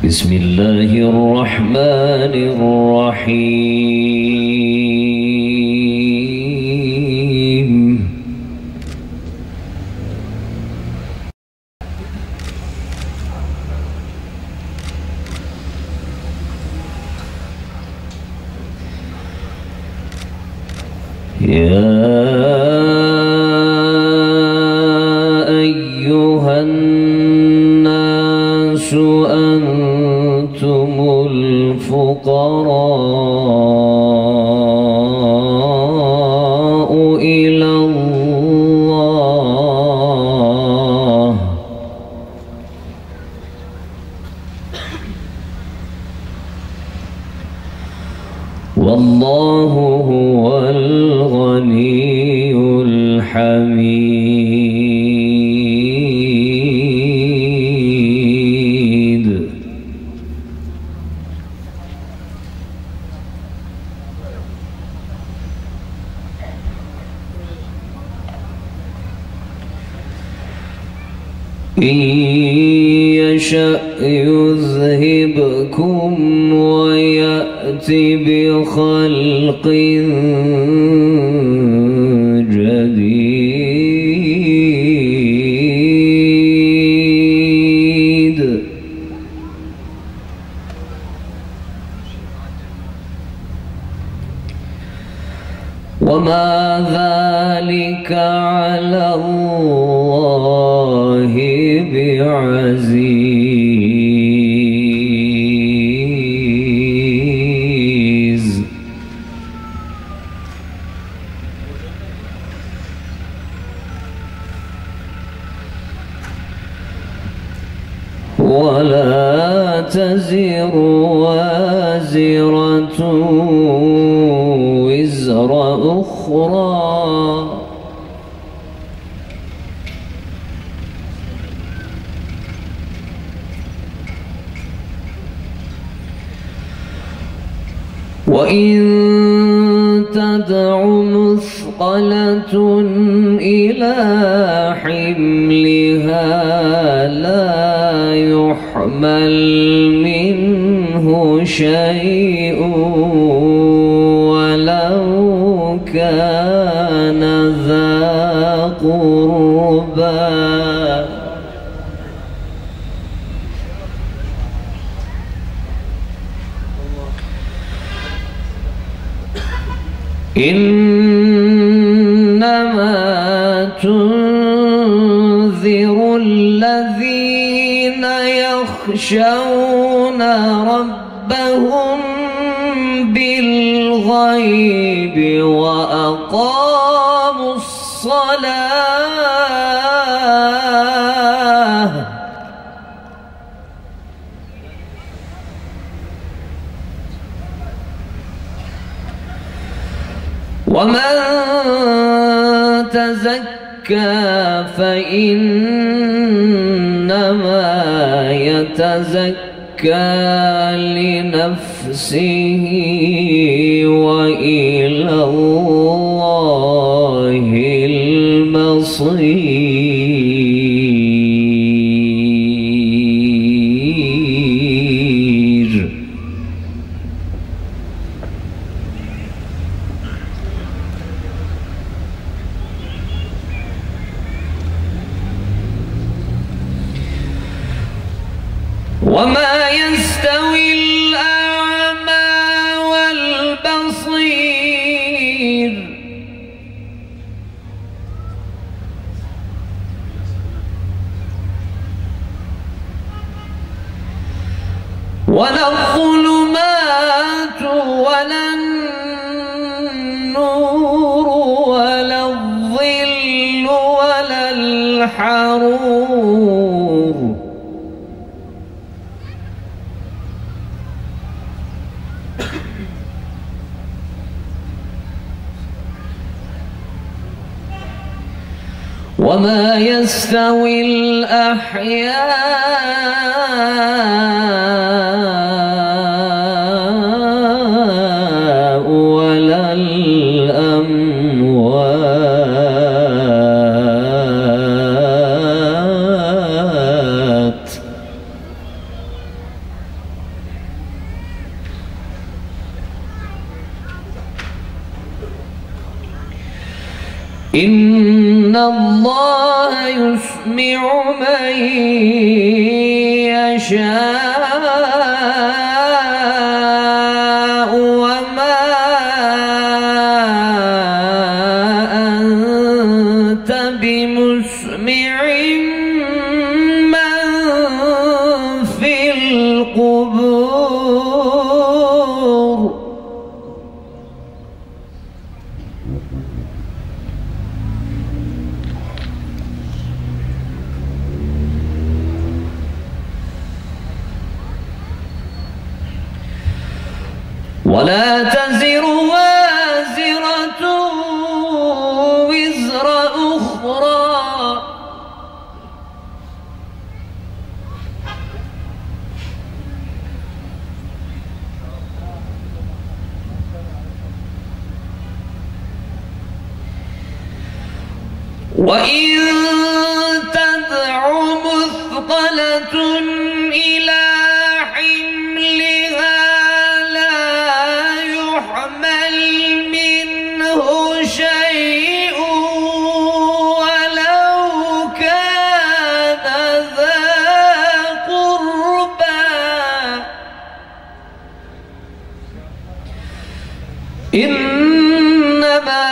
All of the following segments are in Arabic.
بسم الله الرحمن الرحيم. يا أيها الناس أنتم الفقراء إلى الله والله هو الغني الحميد. إن يشأ يذهبكم ويأت بخلق جديد وما ذلك على الله بعزيز. ولا تزر وازرة وزر أخرى وإن تدع مثقلة إلى حملها لا يحمل منه شيء ولو كان ذا قربى. إنما تنذر الذين يخشون ربهم بالغيب وأقاموا الصلاة ومن تزكى فإنما يتزكى لنفسه وإلى الله المصير. وما يستوي الأعمى والبصير ولا الظلمات ولا النور ولا الظل ولا الحرور وما يستوي الأحياء ولا الأموات إن الله يسمع من يشاء وما أنت بمسمع من في القبور. ولا تزر وازرة وزر أخرى وإن تدع مثقلة إلى حملها شيء ولو كان ذا قربى إنما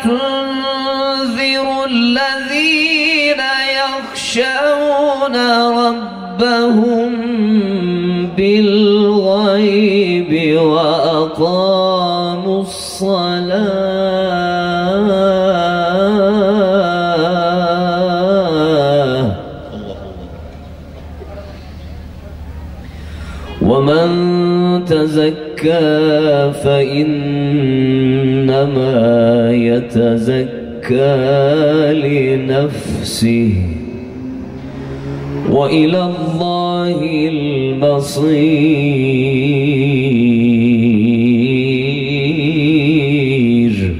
تنذر الذين يخشون ربهم بالغيب وأقاموا الصلاة ومن تزكى فإنما يتزكى لنفسه وإلى الله المصير.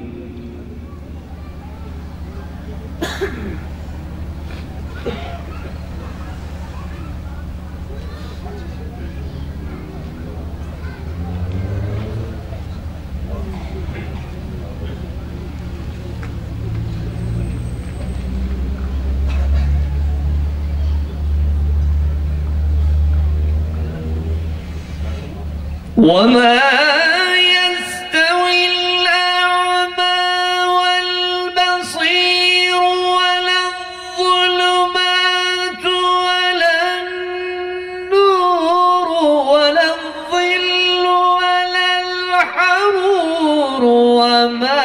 وما يستوي الأعمى والبصير ولا الظلمات ولا النور ولا الظل ولا الحرور وما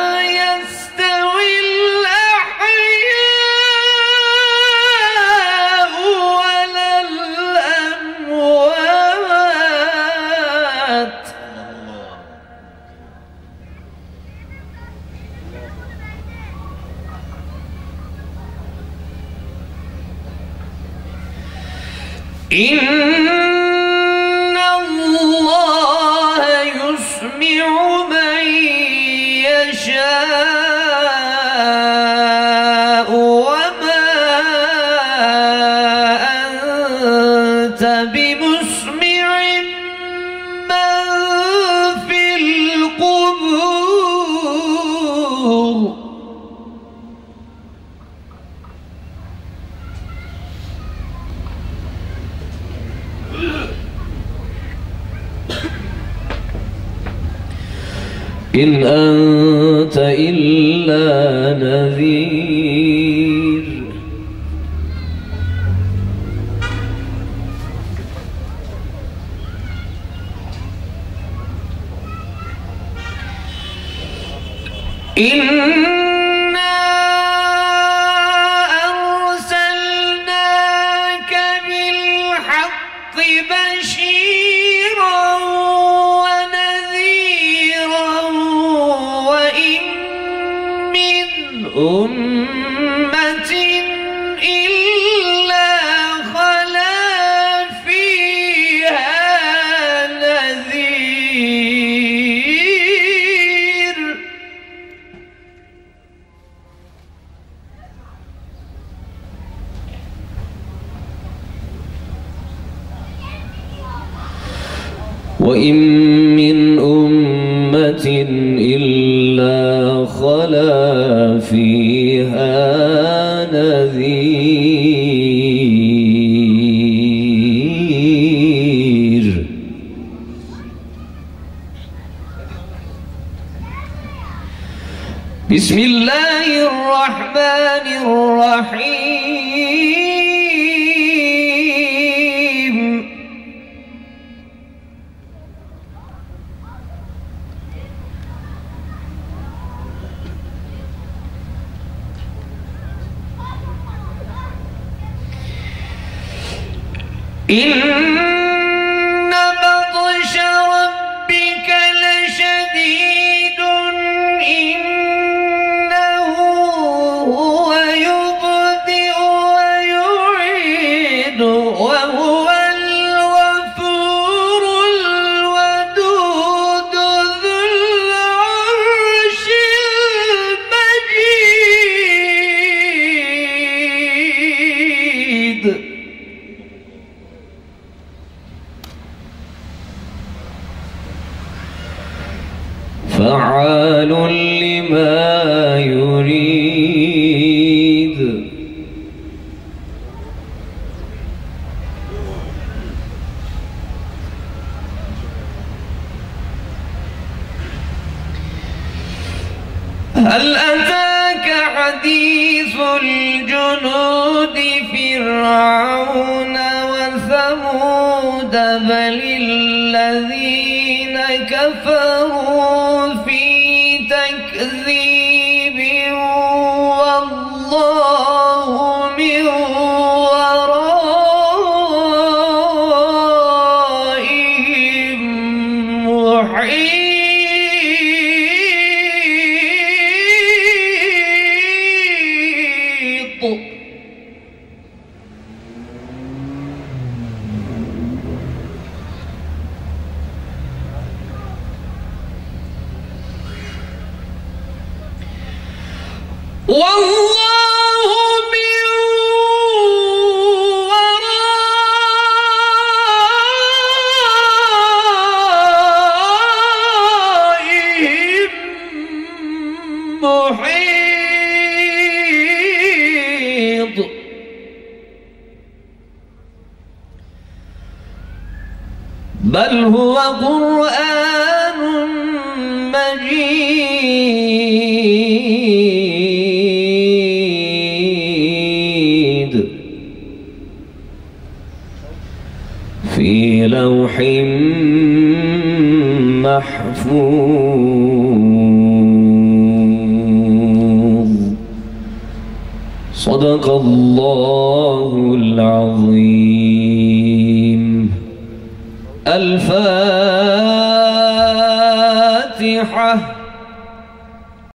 إن الله يسمع من يشاء وما أنت بمسمع من في القبور. إن أنت إلا نذير إنا أرسلناك بالحق بشيرا أمة إلا خلا فيها نذير. وإن من أمة إلا خلا بسم الله الرحمن الرحيم. إن بطش ربك لشديد إنه هو يبدئ ويعيد وهو الغفور الودود ذو العرش المجيد. فعال لما يريد. هل أتاك حديث الجنود فرعون وثمود بل الذين كفروا في تكذيب والله من ورائهم محيط. والله من ورائهم محيط. بل هو قرآن مجيد في لوح محفوظ. صدق الله العظيم. الفاتحة.